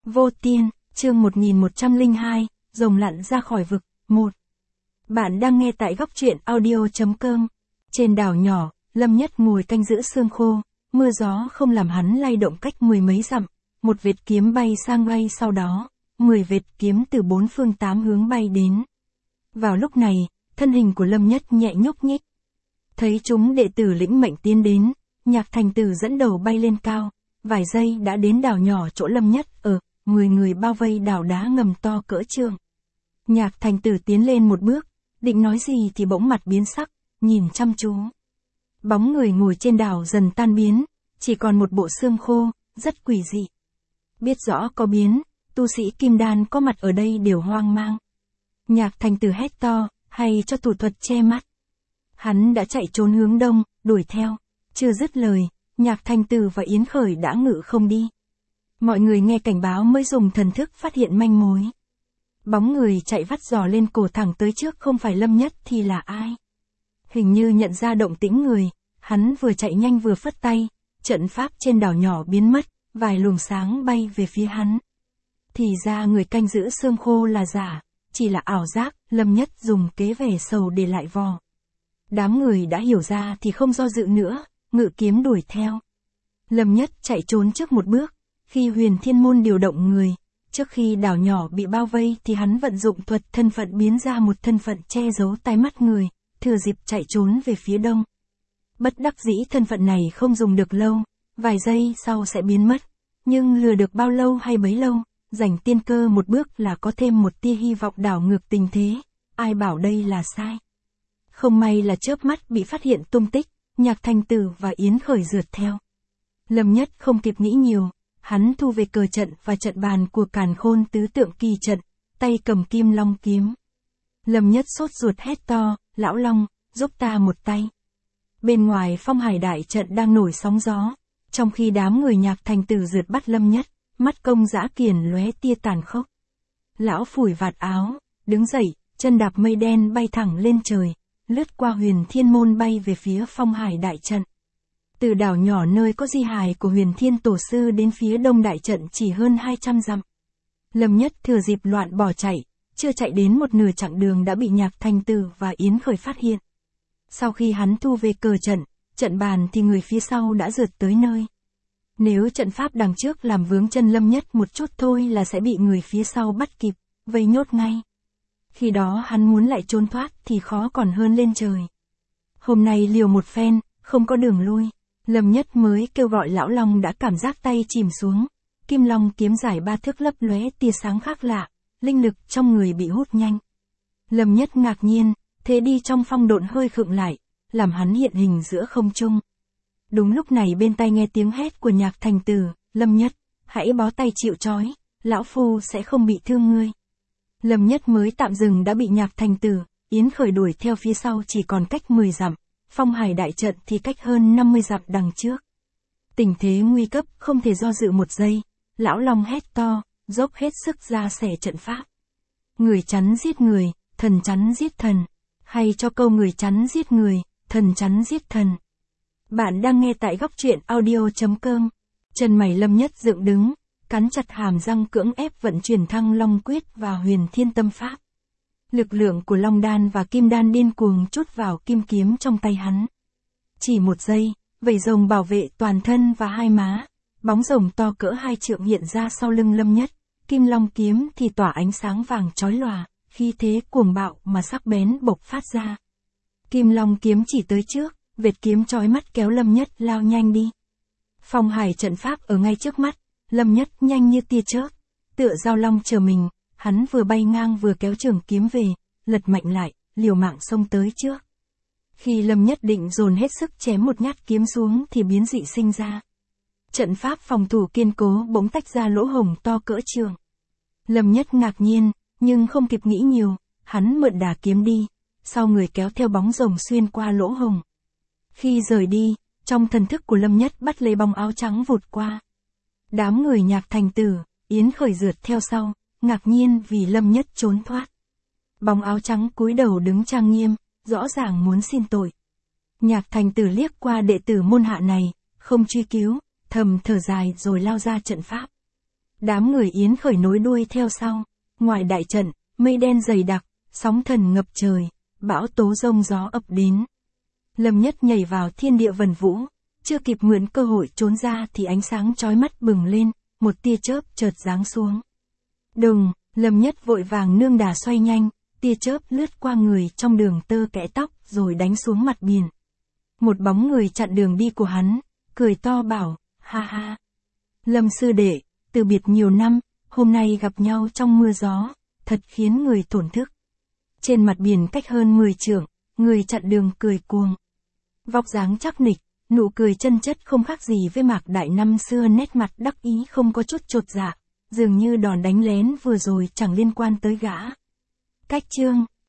Vô Tiên, chương 1102, rồng lặn ra khỏi vực, 1. Bạn đang nghe tại góc truyện audio.com. Trên đảo nhỏ, Lâm Nhất ngồi canh giữ xương khô, mưa gió không làm hắn lay động cách mười mấy dặm, một vệt kiếm bay sang bay sau đó, 10 vệt kiếm từ bốn phương tám hướng bay đến. Vào lúc này, thân hình của Lâm Nhất nhẹ nhúc nhích. Thấy chúng đệ tử lĩnh mệnh tiến đến, Nhạc Thành Tử dẫn đầu bay lên cao, vài giây đã đến đảo nhỏ chỗ Lâm Nhất ở, 10 người bao vây đảo đá ngầm to cỡ trường. Nhạc Thành Tử tiến lên một bước, định nói gì thì bỗng mặt biến sắc, nhìn chăm chú. Bóng người ngồi trên đảo dần tan biến, chỉ còn một bộ xương khô, rất quỷ dị. Biết rõ có biến, tu sĩ kim đan có mặt ở đây đều hoang mang. Nhạc Thành Tử hét to, hay cho thủ thuật che mắt. Hắn đã chạy trốn hướng đông, đuổi theo. Chưa dứt lời, Nhạc Thành Tử và Yến Khởi đã ngự không đi. Mọi người nghe cảnh báo mới dùng thần thức phát hiện manh mối. Bóng người chạy vắt giò lên cổ thẳng tới trước không phải Lâm Nhất thì là ai? Hình như nhận ra động tĩnh người, hắn vừa chạy nhanh vừa phất tay, trận pháp trên đảo nhỏ biến mất, vài luồng sáng bay về phía hắn. Thì ra người canh giữ xương khô là giả, chỉ là ảo giác, Lâm Nhất dùng kế vẻ sầu để lại vò. Đám người đã hiểu ra thì không do dự nữa, ngự kiếm đuổi theo. Lâm Nhất chạy trốn trước một bước, khi Huyền Thiên Môn điều động người, trước khi đảo nhỏ bị bao vây thì hắn vận dụng thuật thân phận biến ra một thân phận che giấu tai mắt người, thừa dịp chạy trốn về phía đông. Bất đắc dĩ thân phận này không dùng được lâu, vài giây sau sẽ biến mất, nhưng lừa được bao lâu hay bấy lâu, giành tiên cơ một bước là có thêm một tia hy vọng đảo ngược tình thế, ai bảo đây là sai. Không may là chớp mắt bị phát hiện tung tích, Nhạc Thành Tử và Yến Khởi rượt theo. Lâm Nhất không kịp nghĩ nhiều, hắn thu về cờ trận và trận bàn của Càn Khôn tứ tượng kỳ trận, tay cầm Kim Long kiếm. Lâm Nhất sốt ruột hét to, lão Long, giúp ta một tay. Bên ngoài Phong Hải đại trận đang nổi sóng gió, trong khi đám người Nhạc Thành Tử rượt bắt Lâm Nhất, mắt Công Dã Kiền lóe tia tàn khốc. Lão phủi vạt áo, đứng dậy, chân đạp mây đen bay thẳng lên trời, lướt qua Huyền Thiên Môn bay về phía Phong Hải đại trận. Từ đảo nhỏ nơi có di hài của Huyền Thiên Tổ Sư đến phía đông đại trận chỉ hơn 200 dặm. Lâm Nhất thừa dịp loạn bỏ chạy, chưa chạy đến một nửa chặng đường đã bị Nhạc Thành Tử và Yến Khởi phát hiện. Sau khi hắn thu về cờ trận, trận bàn thì người phía sau đã rượt tới nơi. Nếu trận pháp đằng trước làm vướng chân Lâm Nhất một chút thôi là sẽ bị người phía sau bắt kịp, vây nhốt ngay. Khi đó hắn muốn lại trốn thoát thì khó còn hơn lên trời. Hôm nay liều một phen, không có đường lui. Lâm Nhất mới kêu gọi lão Long đã cảm giác tay chìm xuống. Kim Long kiếm dài 3 thước lấp lóe tia sáng khác lạ, linh lực trong người bị hút nhanh. Lâm Nhất ngạc nhiên, thế đi trong phong độn hơi khựng lại, làm hắn hiện hình giữa không trung. Đúng lúc này bên tai nghe tiếng hét của Nhạc Thành Tử, Lâm Nhất, hãy bó tay chịu trói, lão phu sẽ không bị thương ngươi. Lâm Nhất mới tạm dừng đã bị Nhạc Thành Tử, Yến Khởi đuổi theo phía sau chỉ còn cách 10 dặm, Phong Hải đại trận thì cách hơn 50 dặm đằng trước. Tình thế nguy cấp không thể do dự một giây, lão Long hét to, dốc hết sức ra xẻ trận pháp. Người chắn giết người, thần chắn giết thần, hay cho câu người chắn giết người, thần chắn giết thần. Bạn đang nghe tại góc truyện audio.com. Chân mày Lâm Nhất dựng đứng, cắn chặt hàm răng cưỡng ép vận chuyển Thăng Long Quyết và Huyền Thiên Tâm Pháp. Lực lượng của Long Đan và Kim Đan điên cuồng trút vào kim kiếm trong tay hắn. Chỉ một giây, vảy rồng bảo vệ toàn thân và hai má, bóng rồng to cỡ 2 trượng hiện ra sau lưng Lâm Nhất, Kim Long kiếm thì tỏa ánh sáng vàng chói lòa, khí thế cuồng bạo mà sắc bén bộc phát ra. Kim Long kiếm chỉ tới trước, vệt kiếm chói mắt kéo Lâm Nhất lao nhanh đi. Phong Hải trận pháp ở ngay trước mắt, Lâm Nhất nhanh như tia chớp, tựa dao long chờ mình, hắn vừa bay ngang vừa kéo trường kiếm về, lật mạnh lại, liều mạng xông tới trước. Khi Lâm Nhất định dồn hết sức chém một nhát kiếm xuống thì biến dị sinh ra. Trận pháp phòng thủ kiên cố bỗng tách ra lỗ hổng to cỡ trường. Lâm Nhất ngạc nhiên, nhưng không kịp nghĩ nhiều, hắn mượn đà kiếm đi, sau người kéo theo bóng rồng xuyên qua lỗ hổng. Khi rời đi, trong thần thức của Lâm Nhất bắt lấy bóng áo trắng vụt qua. Đám người Nhạc Thành Tử, Yến Khởi rượt theo sau, ngạc nhiên vì Lâm Nhất trốn thoát. Bóng áo trắng cúi đầu đứng trang nghiêm, rõ ràng muốn xin tội. Nhạc Thành Tử liếc qua đệ tử môn hạ này, không truy cứu, thầm thở dài rồi lao ra trận pháp. Đám người Yến Khởi nối đuôi theo sau. Ngoài đại trận, mây đen dày đặc, sóng thần ngập trời, bão tố rông gió ập đến. Lâm Nhất nhảy vào thiên địa vần vũ, chưa kịp mượn cơ hội trốn ra thì ánh sáng chói mắt bừng lên, một tia chớp chợt giáng xuống. Đùng, Lâm Nhất vội vàng nương đà xoay nhanh, tia chớp lướt qua người trong đường tơ kẽ tóc rồi đánh xuống mặt biển. Một bóng người chặn đường đi của hắn, cười to bảo, ha ha. Lâm sư đệ, từ biệt nhiều năm, hôm nay gặp nhau trong mưa gió, thật khiến người thổn thức. Trên mặt biển cách hơn 10 trượng, người chặn đường cười cuồng. Vóc dáng chắc nịch, nụ cười chân chất không khác gì với Mạc Đại năm xưa, nét mặt đắc ý không có chút chột dạ, dường như đòn đánh lén vừa rồi chẳng liên quan tới gã. Cách chương